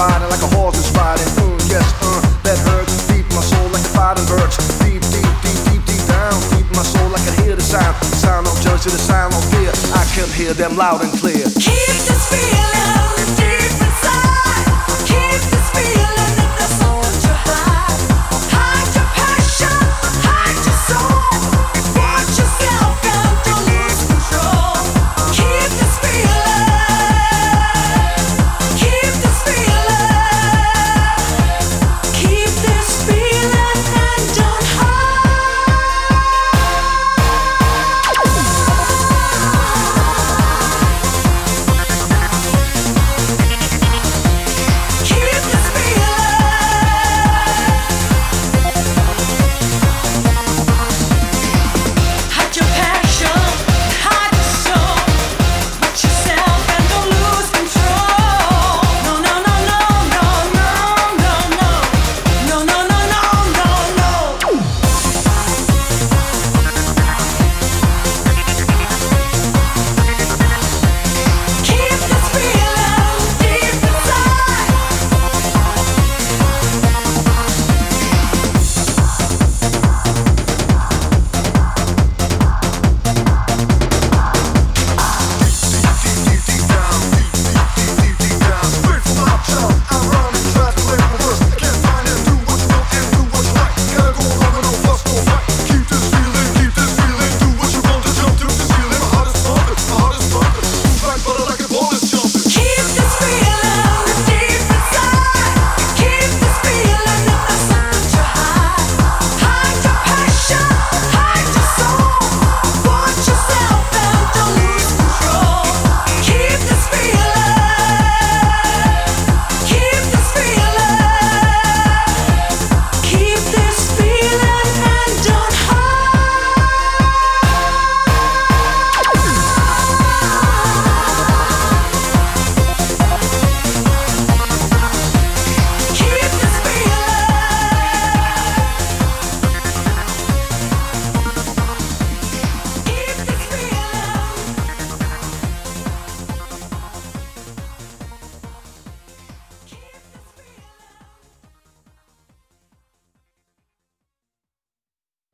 riding like a horse is riding. Yes, that hurts deep my soul like a fighting bird. Deep, deep, deep, deep, deep down. Deep my soul I can hear the sound. The sound of judge to the sound of fear. I can hear them loud and clear. Keep this feeling.